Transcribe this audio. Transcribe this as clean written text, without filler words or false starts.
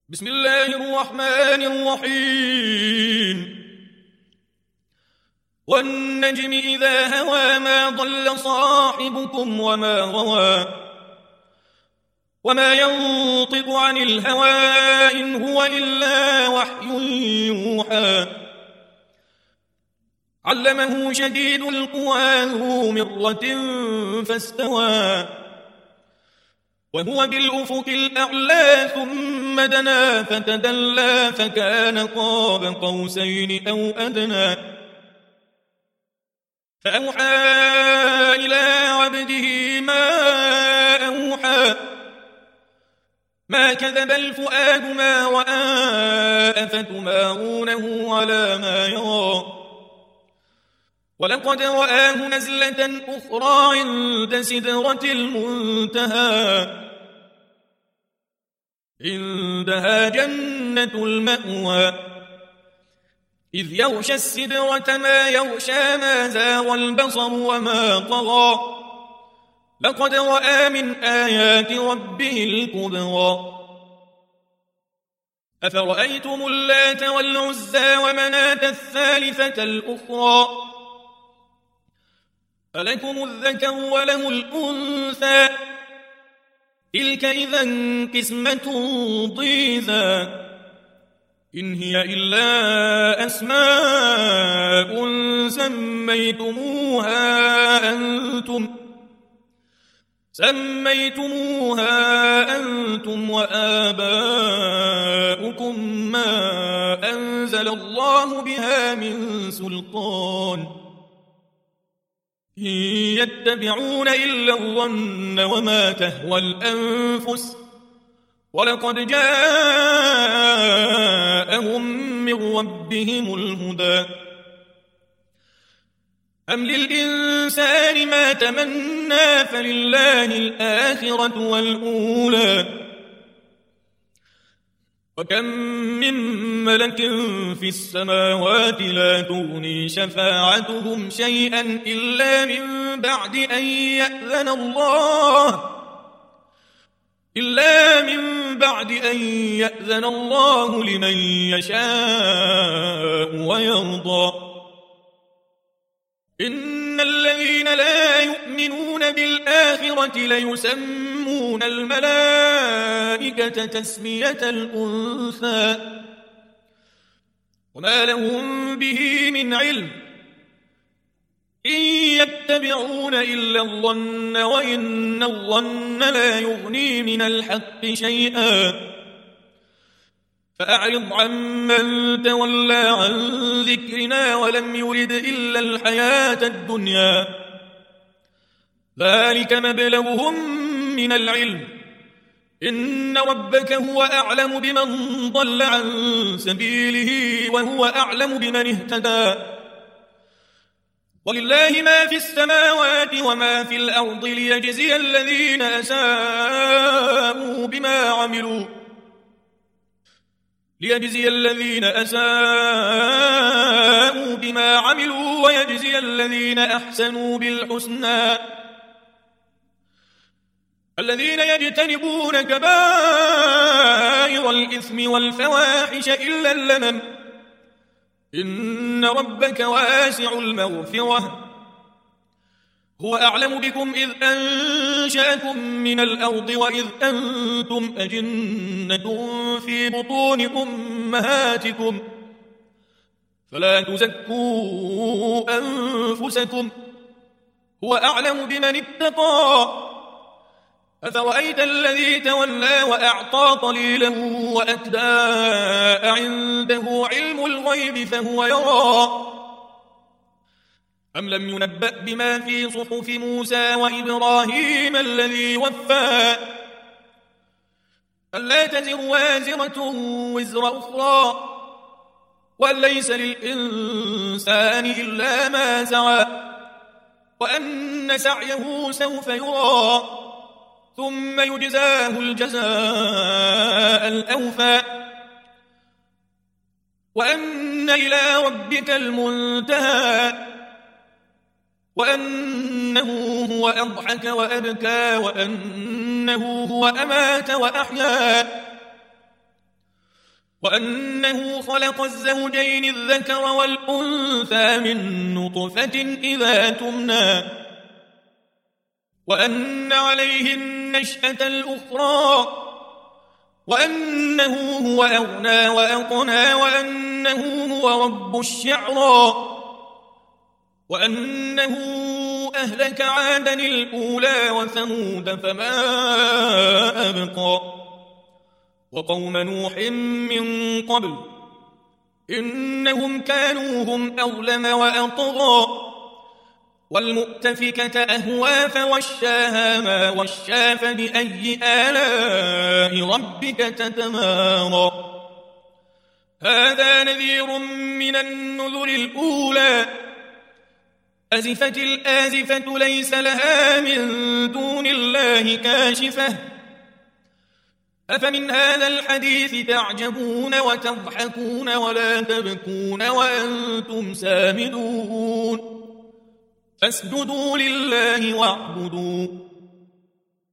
بسم الله الرحمن الرحيم والنجم إذا هوى ما ضل صاحبكم وما غوى وما ينطق عن الهوى إن هو إلا وحي يوحى علمه شديد القوى ذو مرة فاستوى وهو بالأفق الأعلى ثم دنا فتدلى فكان قاب قوسين أو أدنى فأوحى إلى عبده ما أوحى ما كذب الفؤاد ما رأى أفتمارونه على ما يرى ولقد رآه نزلة أخرى عند سدرة المنتهى عندها جنة المأوى إذ يغشى السدرة ما يغشى ما زاغ البصر وما طغى لقد رأى من آيات ربه الكبرى أفرأيتم اللات والعزى ومناة الثالثة الأخرى ألكم الذكر وله الأنثى تلك إذا قسمة ضيزى إن هي إلا أسماء سميتموها أنتم وآباؤكم ما أنزل الله بها من سلطان إن يتبعون إلا الظن وما تهوى الأنفس ولقد جاءهم من ربهم الهدى أم للإنسان ما تمنى فلله الآخرة والأولى وكم من ملك في السماوات لا تغني شفاعتهم شيئا إلا من بعد أن يأذن الله لمن يشاء ويرضى إن الذين لا يؤمنون بالآخرة ليسمون الملائكة تسمية الأنثى وما لهم به من علم إن يتبعون إلا الظن وإن الظن لا يغني من الحق شيئا فأعرض عمن تولى عن ذكرنا ولم يرد إلا الحياة الدنيا ذلك مبلغهم من العلم إن ربك هو أعلم بمن ضل عن سبيله وهو أعلم بمن اهتدى ولله ما في السماوات وما في الأرض ليجزي الذين أساءوا بما عملوا ويجزي الذين أحسنوا بالحسنى الذين يجتنبون كبائر الإثم والفواحش إلا اللمم إن ربك واسع المغفرة هو أعلم بكم إذ أنشأكم من الأرض وإذ أنتم أجنة في بطون أمهاتكم فلا تزكوا أنفسكم هو أعلم بمن اتقى أفرأيت الذي تولى وأعطى قليلا وأكدى عنده علم الغيب فهو يرى أم لم ينبأ بما في صحف موسى وإبراهيم الذي وفى ألا تزر وازرة وزر أخرى وأن ليس للإنسان إلا ما سعى وأن سعيه سوف يرى ثم يجزاه الجزاء الأوفى وأن إلى ربك المنتهى وأنه هو أضحك وأبكى وأنه هو أمات وأحيا وأنه خلق الزوجين الذكر والأنثى من نطفة إذا تمنى وأن عليه النشأة الأخرى وأنه هو أغنى وأقنى وأنه هو رب الشعرى وأنه أهلك عادا الأولى وثمود فما أبقى وقوم نوح من قبل إنهم كانوا هم أظلم وأطغى والمؤتفكة أهوى فوشاها ما وشى فبأي آلاء ربك تتمارى هذا نذير من النذر الأولى أزفت الآزفة ليس لها من دون الله كاشفة أفمن هذا الحديث تعجبون وتضحكون ولا تبكون وأنتم سامدون فاسجدوا لله واعبدوا